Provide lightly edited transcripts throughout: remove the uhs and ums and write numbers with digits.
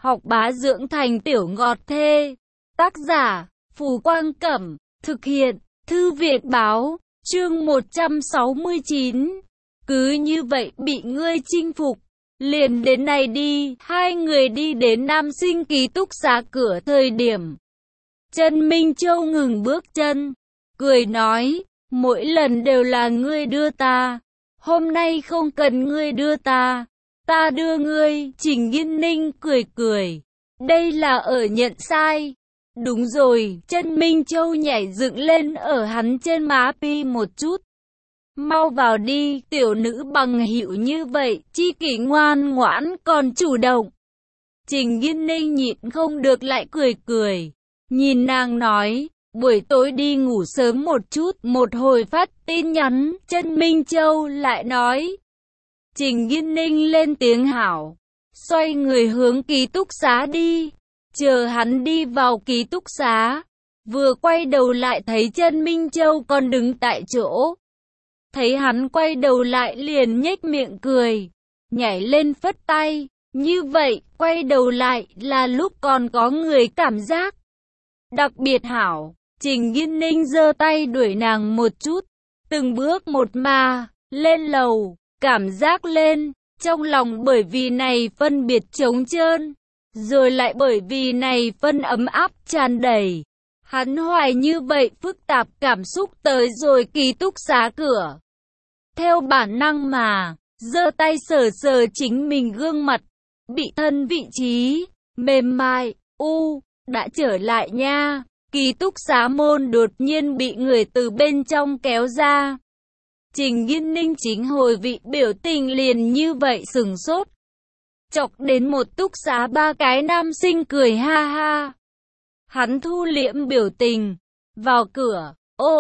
học bá dưỡng thành tiểu ngọt thê. Tác giả, Phù Quang Cẩm, thực hiện, Thư viện Báo, chương 169. Cứ như vậy bị ngươi chinh phục. Liền đến này đi, hai người đi đến Nam Sinh ký túc xá cửa thời điểm. Trần Minh Châu ngừng bước chân, cười nói, mỗi lần đều là ngươi đưa ta, hôm nay không cần ngươi đưa ta, ta đưa ngươi. Trình Nghiên Ninh cười cười, đây là ở nhận sai. Đúng rồi, Trần Minh Châu nhảy dựng lên ở hắn trên má pi một chút. Mau vào đi, tiểu nữ bằng hữu như vậy, chi kỷ ngoan ngoãn còn chủ động. Trình Nghiên Ninh nhịn không được lại cười cười, nhìn nàng nói, buổi tối đi ngủ sớm một chút. Một hồi phát tin nhắn, Trần Minh Châu lại nói. Trình Nghiên Ninh lên tiếng hảo, xoay người hướng ký túc xá đi. Chờ hắn đi vào ký túc xá, vừa quay đầu lại thấy Trần Minh Châu còn đứng tại chỗ. Thấy hắn quay đầu lại liền nhếch miệng cười, nhảy lên phất tay. Như vậy, quay đầu lại là lúc còn có người cảm giác đặc biệt hảo. Trình Nghiên Ninh giơ tay đuổi nàng một chút, từng bước một mà lên lầu, cảm giác lên, trong lòng bởi vì này phân biệt trống trơn, rồi lại bởi vì này phân ấm áp tràn đầy. Hắn hoài như vậy phức tạp cảm xúc tới rồi ký túc xá cửa. Theo bản năng mà, giơ tay sờ sờ chính mình gương mặt, bị thân vị trí, mềm mại, đã trở lại nha. Ký túc xá môn đột nhiên bị người từ bên trong kéo ra. Trình Nghiên Ninh chính hồi vị biểu tình liền như vậy sừng sốt. Chọc đến một túc xá ba cái nam sinh cười ha ha. Hắn thu liễm biểu tình, vào cửa,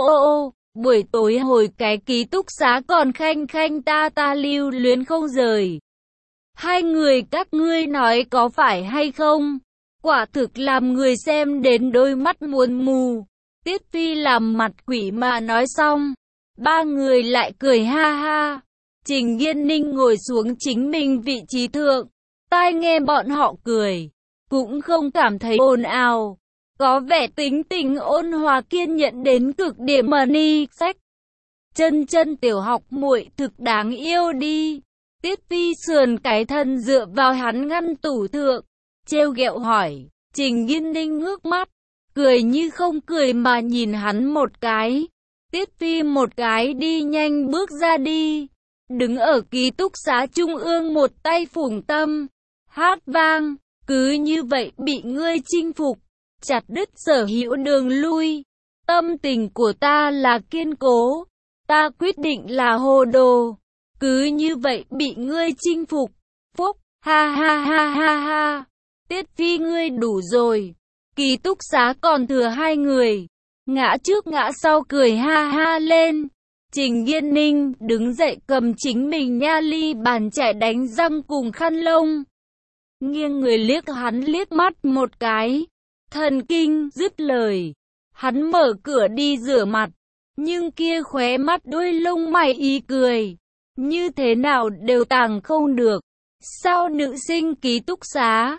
buổi tối hồi cái ký túc xá còn khanh khanh ta lưu luyến không rời. Hai người các ngươi nói có phải hay không? Quả thực làm người xem đến đôi mắt muốn mù. Tiết Phi làm mặt quỷ mà nói xong, ba người lại cười ha ha. Trình Nghiên Ninh ngồi xuống chính mình vị trí thượng, tai nghe bọn họ cười, cũng không cảm thấy ồn ào, có vẻ tính tình ôn hòa kiên nhẫn đến cực điểm mà ni sách. Chân chân tiểu học muội thực đáng yêu đi. Tiết Phi sườn cái thân dựa vào hắn ngăn tủ thượng, trêu ghẹo hỏi. Trình Nghiên Ninh ngước mắt, cười như không cười mà nhìn hắn một cái. Tiết Phi một cái đi nhanh bước ra đi, đứng ở ký túc xá trung ương một tay phủng tâm, hát vang, cứ như vậy bị ngươi chinh phục, chặt đứt sở hữu đường lui. Tâm tình của ta là kiên cố, ta quyết định là hồ đồ, cứ như vậy bị ngươi chinh phục. Phúc, ha ha ha ha ha. Tiết Phi ngươi đủ rồi. Ký túc xá còn thừa hai người, ngã trước ngã sau cười ha ha lên. Trình Nghiên Ninh đứng dậy cầm chính mình nha ly bàn chải đánh răng cùng khăn lông, nghiêng người liếc hắn liếc mắt một cái. Thần kinh, dứt lời, hắn mở cửa đi rửa mặt, nhưng kia khóe mắt đôi lông mày ý cười, như thế nào đều tàng không được. Sao nữ sinh ký túc xá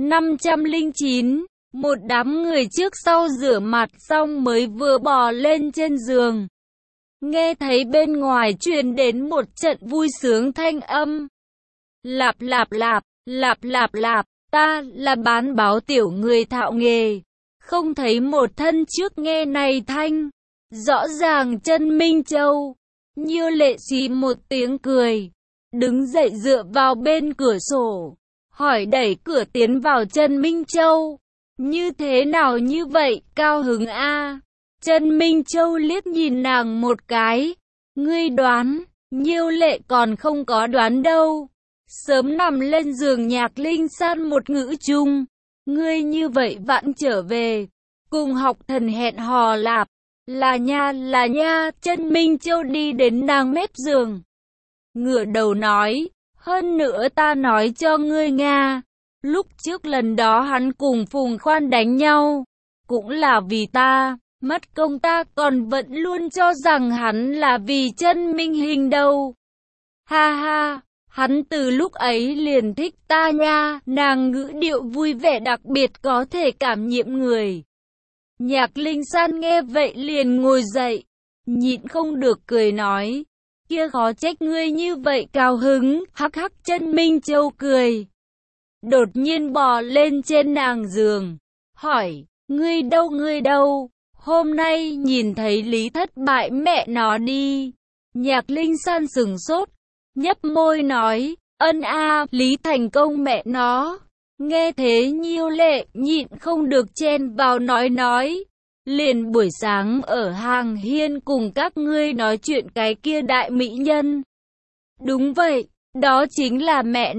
509, một đám người trước sau rửa mặt xong mới vừa bò lên trên giường. Nghe thấy bên ngoài truyền đến một trận vui sướng thanh âm. Lạp lạp lạp, lạp lạp lạp, ta là bán báo tiểu người thạo nghề. Không thấy một thân trước nghe này thanh. Rõ ràng Trần Minh Châu, như lệ xì một tiếng cười, đứng dậy dựa vào bên cửa sổ, hỏi đẩy cửa tiến vào Trần Minh Châu. Như thế nào như vậy, cao hứng a? Trần Minh Châu liếc nhìn nàng một cái. Ngươi đoán, Nhiêu lệ còn không có đoán đâu. Sớm nằm lên giường Nhạc Linh San một ngữ chung. Ngươi như vậy vặn trở về, cùng học thần hẹn hò lạp. Là nha, Trần Minh Châu đi đến nàng mép giường, ngửa đầu nói, hơn nữa ta nói cho ngươi Nga, lúc trước lần đó hắn cùng Phùng Khoan đánh nhau, cũng là vì ta, mất công ta còn vẫn luôn cho rằng hắn là vì Trần Minh Hình đâu. Ha ha, Hắn từ lúc ấy liền thích ta nha, nàng ngữ điệu vui vẻ đặc biệt có thể cảm nhiễm người. Nhạc Linh San nghe vậy liền ngồi dậy, nhịn không được cười nói, kia khó trách ngươi như vậy cao hứng, hắc hắc. Chân Minh Châu cười, đột nhiên bò lên trên nàng giường, hỏi, ngươi đâu, hôm nay nhìn thấy Lý thất bại mẹ nó đi. Nhạc Linh San sừng sốt, nhấp môi nói, ân a, Lý thành công mẹ nó. Nghe thế Nhiêu Lệ nhịn không được chen vào nói, liền buổi sáng ở hàng hiên cùng các ngươi nói chuyện cái kia đại mỹ nhân. Đúng vậy, đó chính là mẹ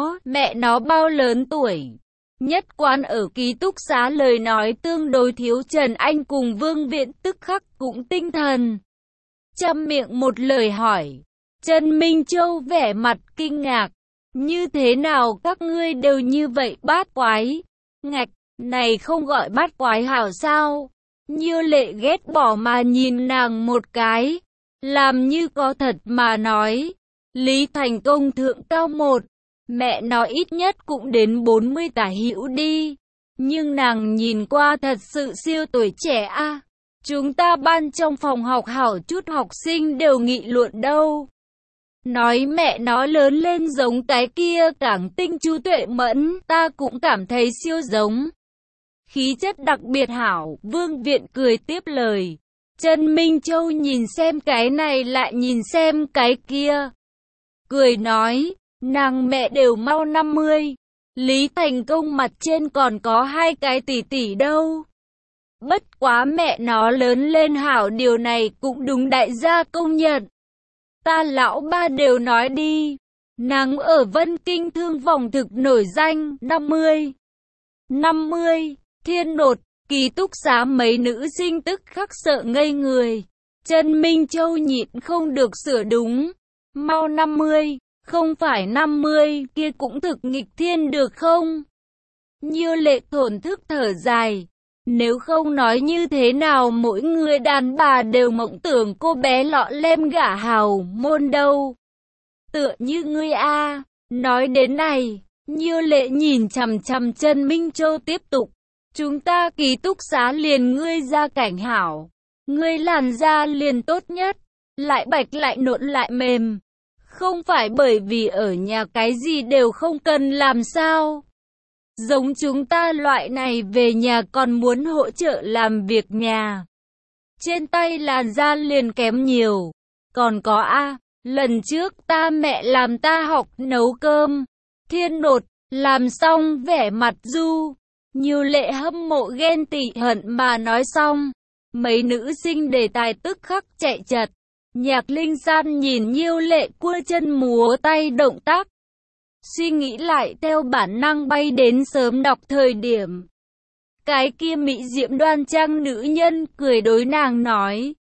nó bao lớn tuổi. Nhất Quán ở ký túc xá lời nói tương đối thiếu, Trần Anh cùng Vương Viện tức khắc cũng tinh thần. Chăm miệng một lời hỏi, Trần Minh Châu vẻ mặt kinh ngạc, như thế nào các ngươi đều như vậy bát quái? Ngạch, này không gọi bát quái hảo sao? Nhiêu Lệ ghét bỏ mà nhìn nàng một cái, làm như có thật mà nói, Lý thành công thượng cao một, mẹ nó ít nhất cũng đến 40 tả hữu đi, nhưng nàng nhìn qua thật sự siêu tuổi trẻ a. Chúng ta ban trong phòng học hảo chút học sinh đều nghị luận đâu. Nói mẹ nó lớn lên giống cái kia Cảng Tinh Chu Tuệ Mẫn, ta cũng cảm thấy siêu giống. Khí chất đặc biệt hảo, Vương Viện cười tiếp lời. Trần Minh Châu nhìn xem cái này lại nhìn xem cái kia. Cười nói, nàng mẹ đều mau 50. Lý thành công mặt trên còn có 2 cái tỷ tỷ đâu. Bất quá mẹ nó lớn lên hảo, điều này cũng đúng, đại gia công nhận. Ta lão ba đều nói đi. Nàng ở Vân Kinh thương vòng thực nổi danh, 50. Thiên Nột, ký túc xá mấy nữ sinh tức khắc sợ ngây người. Trần Minh Châu nhịn không được sửa đúng. Mau 50, không phải 50, kia cũng thực nghịch thiên được không? Nhiêu Lệ thổn thức thở dài. Nếu không nói như thế nào mỗi người đàn bà đều mộng tưởng cô bé lọ lem gả hào môn đâu. Tựa như ngươi a. Nói đến này, Nhiêu Lệ nhìn chằm chằm Trần Minh Châu tiếp tục. Chúng ta ký túc xá liền ngươi ra cảnh hảo. Ngươi làn da liền tốt nhất. Lại bạch lại nộn lại mềm. Không phải bởi vì ở nhà cái gì đều không cần làm sao. Giống chúng ta loại này về nhà còn muốn hỗ trợ làm việc nhà. Trên tay làn da liền kém nhiều. Còn có lần trước ta mẹ làm ta học nấu cơm. Thiên Nột, làm xong vẻ mặt du. Nhiêu Lệ hâm mộ ghen tị hận mà nói xong. Mấy nữ sinh đề tài tức khắc chạy chật. Nhạc Linh San nhìn Nhiêu Lệ cua chân múa tay động tác. Suy nghĩ lại theo bản năng bay đến sớm đọc thời điểm. Cái kia mỹ diệm đoan trang nữ nhân cười đối nàng nói.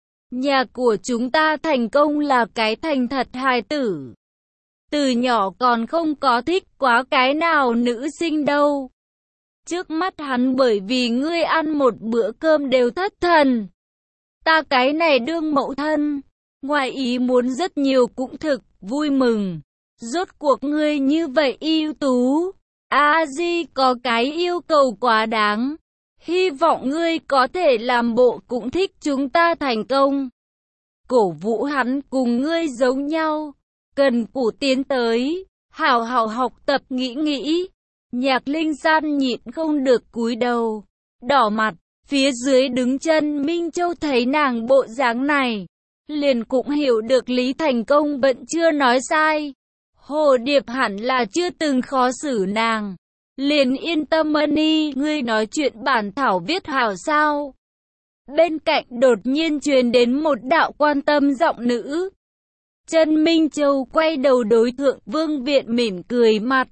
Nhà của chúng ta thành công là cái thành thật hài tử. Từ nhỏ còn không có thích quá cái nào nữ sinh đâu. Trước mắt hắn bởi vì ngươi ăn một bữa cơm đều thất thần. Ta cái này đương mẫu thân, ngoài ý muốn rất nhiều cũng thực vui mừng. Rốt cuộc ngươi như vậy ưu tú. A-di có cái yêu cầu quá đáng. Hy vọng ngươi có thể làm bộ cũng thích chúng ta thành công. Cổ vũ hắn cùng ngươi giống nhau. Cần cù tiến tới. Hảo hảo học tập nghĩ. Nhạc Linh San nhịn không được cúi đầu. Đỏ mặt. Phía dưới đứng Trần Minh Châu thấy nàng bộ dáng này. Liền cũng hiểu được Lý thành công vẫn chưa nói sai. Hồ Điệp hẳn là chưa từng khó xử nàng. Liền yên tâm đi, ngươi nói chuyện bản thảo viết hảo sao? Bên cạnh đột nhiên truyền đến một đạo quan tâm giọng nữ. Trần Minh Châu quay đầu đối thượng Vương Viện mỉm cười mặt.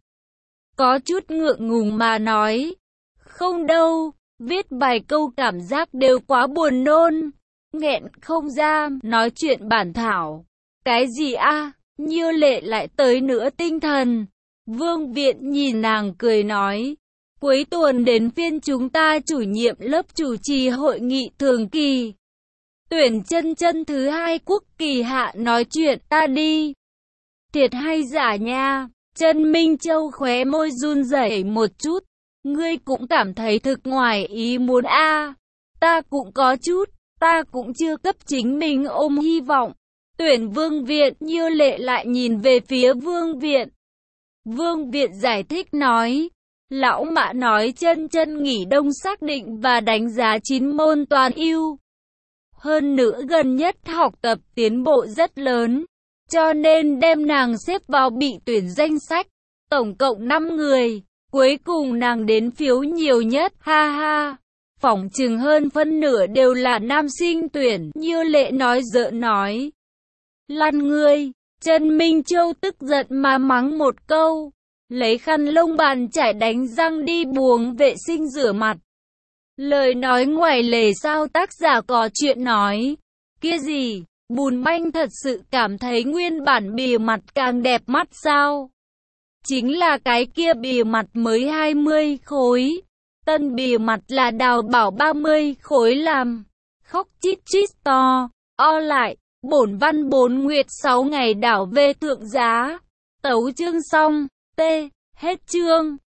Có chút ngượng ngùng mà nói. Không đâu, viết vài câu cảm giác đều quá buồn nôn. Nghẹn không ra, nói chuyện bản thảo. Cái gì Nhiêu Lệ lại tới nữa tinh thần. Vương Viện nhìn nàng cười nói. Cuối tuần đến phiên chúng ta chủ nhiệm lớp chủ trì hội nghị thường kỳ. Tuyển chân thứ 2 quốc kỳ hạ nói chuyện ta đi. Thiệt hay giả nha? Trần Minh Châu khóe môi run rẩy một chút. Ngươi cũng cảm thấy thực ngoài ý muốn a? Ta cũng có chút, ta cũng chưa cấp chính mình ôm hy vọng. Tuyển Vương Viện, Như Lệ lại nhìn về phía Vương Viện. Vương Viện giải thích nói, lão mã nói chân chân nghỉ đông xác định và đánh giá 9 môn toàn ưu. Hơn nữa gần nhất học tập tiến bộ rất lớn, cho nên đem nàng xếp vào bị tuyển danh sách. Tổng cộng 5 người, cuối cùng nàng đến phiếu nhiều nhất, ha ha. Phỏng chừng hơn phân nửa đều là nam sinh tuyển, Như Lệ nói giỡn nói. Lăn ngươi, Trần Minh Châu tức giận mà mắng một câu, lấy khăn lông bàn chải đánh răng đi buồng vệ sinh rửa mặt. Lời nói ngoài lề sao tác giả có chuyện nói, kia gì, Bùn Banh thật sự cảm thấy nguyên bản bìa mặt càng đẹp mắt sao? Chính là cái kia bìa mặt mới 20 khối, tân bìa mặt là đào bảo 30 khối làm, khóc chít chít to, o lại. Bổn văn 4 nguyệt 6 ngày đảo về thượng giá. Tấu chương xong. T. Hết chương.